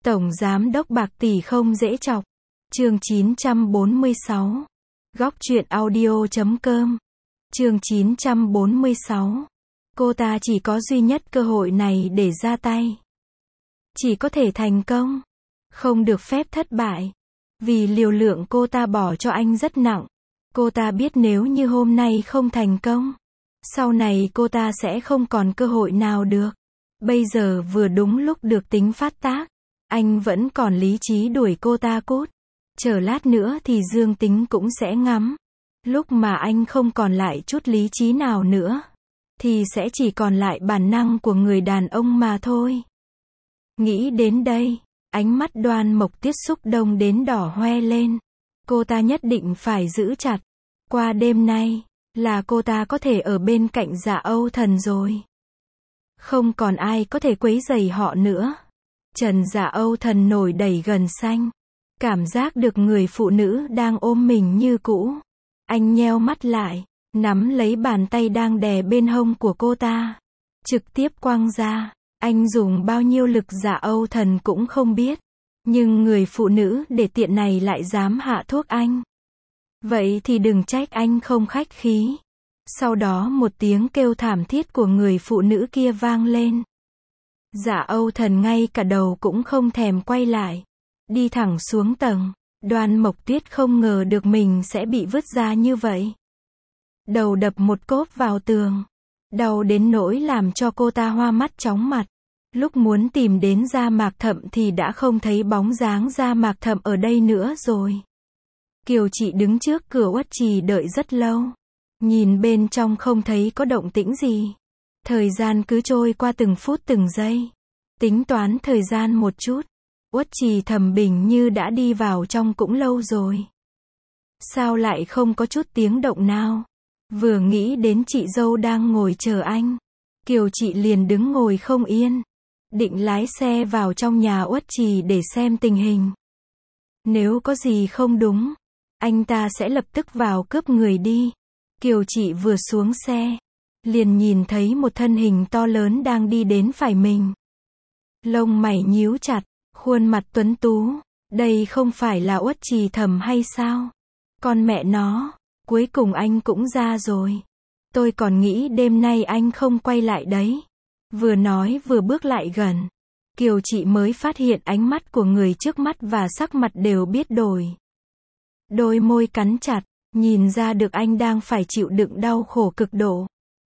Tổng giám đốc bạc tỷ không dễ chọc. Chương 946. Góc truyện audio.com. Chương 946. Cô ta chỉ có duy nhất cơ hội này để ra tay. Chỉ có thể thành công, không được phép thất bại. Vì liều lượng cô ta bỏ cho anh rất nặng. Cô ta biết nếu như hôm nay không thành công, sau này cô ta sẽ không còn cơ hội nào được. Bây giờ vừa đúng lúc được tính phát tác. Anh vẫn còn lý trí đuổi cô ta cút. Chờ lát nữa thì Dương Tính cũng sẽ ngắm. Lúc mà anh không còn lại chút lý trí nào nữa, thì sẽ chỉ còn lại bản năng của người đàn ông mà thôi. Nghĩ đến đây, ánh mắt Đoan Mộc Tuyết xúc động đến đỏ hoe lên. Cô ta nhất định phải giữ chặt. Qua đêm nay, là cô ta có thể ở bên cạnh Dạ Âu Thần rồi. Không còn ai có thể quấy rầy họ nữa. Trần Dạ Âu Thần nổi đầy gần xanh. Cảm giác được người phụ nữ đang ôm mình như cũ. Anh nheo mắt lại, nắm lấy bàn tay đang đè bên hông của cô ta. Trực tiếp quăng ra. Anh dùng bao nhiêu lực Dạ Âu Thần cũng không biết. Nhưng người phụ nữ để tiện này lại dám hạ thuốc anh. Vậy thì đừng trách anh không khách khí. Sau đó một tiếng kêu thảm thiết của người phụ nữ kia vang lên. Dạ Âu Thần ngay cả đầu cũng không thèm quay lại. Đi thẳng xuống tầng. Đoan Mộc Tuyết không ngờ được mình sẽ bị vứt ra như vậy. Đầu đập một cốp vào tường. Đau đến nỗi làm cho cô ta hoa mắt chóng mặt. Lúc muốn tìm đến Gia Mạc Thậm thì đã không thấy bóng dáng Gia Mạc Thậm ở đây nữa rồi. Kiều Chị đứng trước cửa Uất Trì đợi rất lâu. Nhìn bên trong không thấy có động tĩnh gì. Thời gian cứ trôi qua từng phút từng giây. Tính toán thời gian một chút. Uất Trì thầm bình như đã đi vào trong cũng lâu rồi. Sao lại không có chút tiếng động nào? Vừa nghĩ đến chị dâu đang ngồi chờ anh, Kiều Chị liền đứng ngồi không yên. Định lái xe vào trong nhà Uất Trì để xem tình hình. Nếu có gì không đúng, anh ta sẽ lập tức vào cướp người đi. Kiều Chị vừa xuống xe, liền nhìn thấy một thân hình to lớn đang đi đến phải mình. Lông mày nhíu chặt, khuôn mặt tuấn tú. Đây không phải là Uất Trì Thầm hay sao? Con mẹ nó, cuối cùng anh cũng ra rồi. Tôi còn nghĩ đêm nay anh không quay lại đấy. Vừa nói vừa bước lại gần. Kiều Chị mới phát hiện ánh mắt của người trước mắt và sắc mặt đều biết đổi. Đôi môi cắn chặt, nhìn ra được anh đang phải chịu đựng đau khổ cực độ.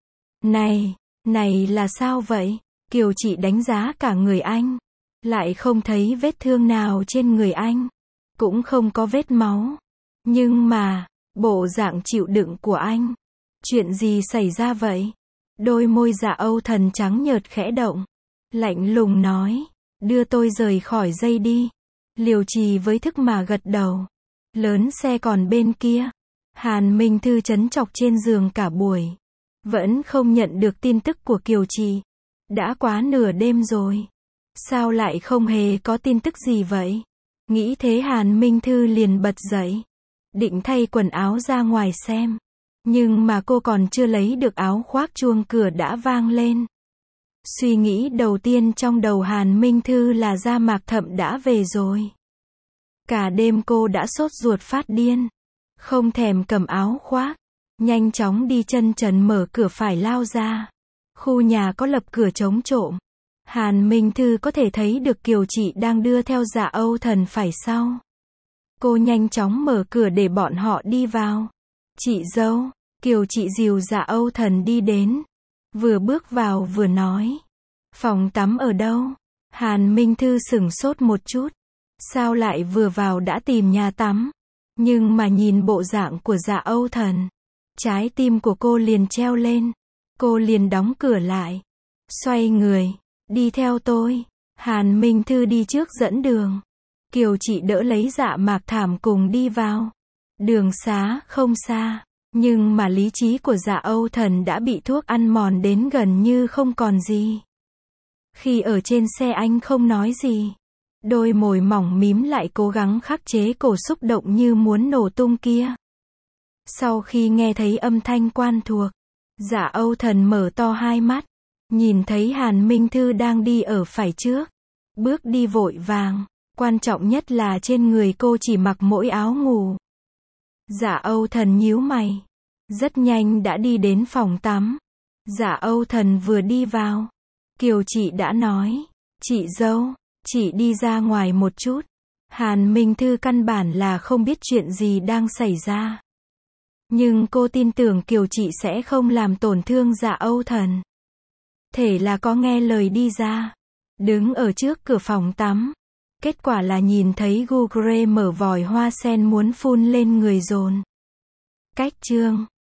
Này là sao vậy? Kiều Chị đánh giá cả người anh. Lại không thấy vết thương nào trên người anh. Cũng không có vết máu. Nhưng mà, bộ dạng chịu đựng của anh. Chuyện gì xảy ra vậy? Đôi môi Dạ Âu Thần trắng nhợt khẽ động. Lạnh lùng nói, đưa tôi rời khỏi dây đi. Liều Trì với thức mà gật đầu. Lớn xe còn bên kia. Hàn Minh Thư trấn trọc trên giường cả buổi. Vẫn không nhận được tin tức của Kiều Chị. Đã quá nửa đêm rồi. Sao lại không hề có tin tức gì vậy? Nghĩ thế Hàn Minh Thư liền bật dậy. Định thay quần áo ra ngoài xem. Nhưng mà cô còn chưa lấy được áo khoác chuông cửa đã vang lên. Suy nghĩ đầu tiên trong đầu Hàn Minh Thư là Gia Mạc Thậm đã về rồi. Cả đêm cô đã sốt ruột phát điên. Không thèm cầm áo khoác. Nhanh chóng đi chân trần mở cửa phải lao ra. Khu nhà có lập cửa chống trộm. Hàn Minh Thư có thể thấy được Kiều Chị đang đưa theo Dạ Âu Thần phải sau. Cô nhanh chóng mở cửa để bọn họ đi vào. Chị dâu, Kiều Chị dìu Dạ Âu Thần đi đến. Vừa bước vào vừa nói. Phòng tắm ở đâu? Hàn Minh Thư sửng sốt một chút. Sao lại vừa vào đã tìm nhà tắm? Nhưng mà nhìn bộ dạng của Dạ Âu Thần, trái tim của cô liền treo lên. Cô liền đóng cửa lại. Xoay người. Đi theo tôi. Hàn Minh Thư đi trước dẫn đường. Kiều Chị đỡ lấy Dạ Mạc Thảm cùng đi vào. Đường xá không xa. Nhưng mà lý trí của Dạ Âu Thần đã bị thuốc ăn mòn đến gần như không còn gì. Khi ở trên xe anh không nói gì. Đôi môi mỏng mím lại cố gắng khắc chế cổ xúc động như muốn nổ tung kia. Sau khi nghe thấy âm thanh quen thuộc, Dạ Âu Thần mở to hai mắt. Nhìn thấy Hàn Minh Thư đang đi ở phải trước. Bước đi vội vàng. Quan trọng nhất là trên người cô chỉ mặc mỗi áo ngủ. Dạ Âu Thần nhíu mày. Rất nhanh đã đi đến phòng tắm. Dạ Âu Thần vừa đi vào, Kiều chị đã nói, chị dâu, chị đi ra ngoài một chút. Hàn Minh Thư căn bản là không biết chuyện gì đang xảy ra. Nhưng cô tin tưởng Kiều chị sẽ không làm tổn thương Dạ Âu Thần. Thế là có nghe lời đi ra. Đứng ở trước cửa phòng tắm. Kết quả là nhìn thấy Gugre mở vòi hoa sen muốn phun lên người dồn. Cách chương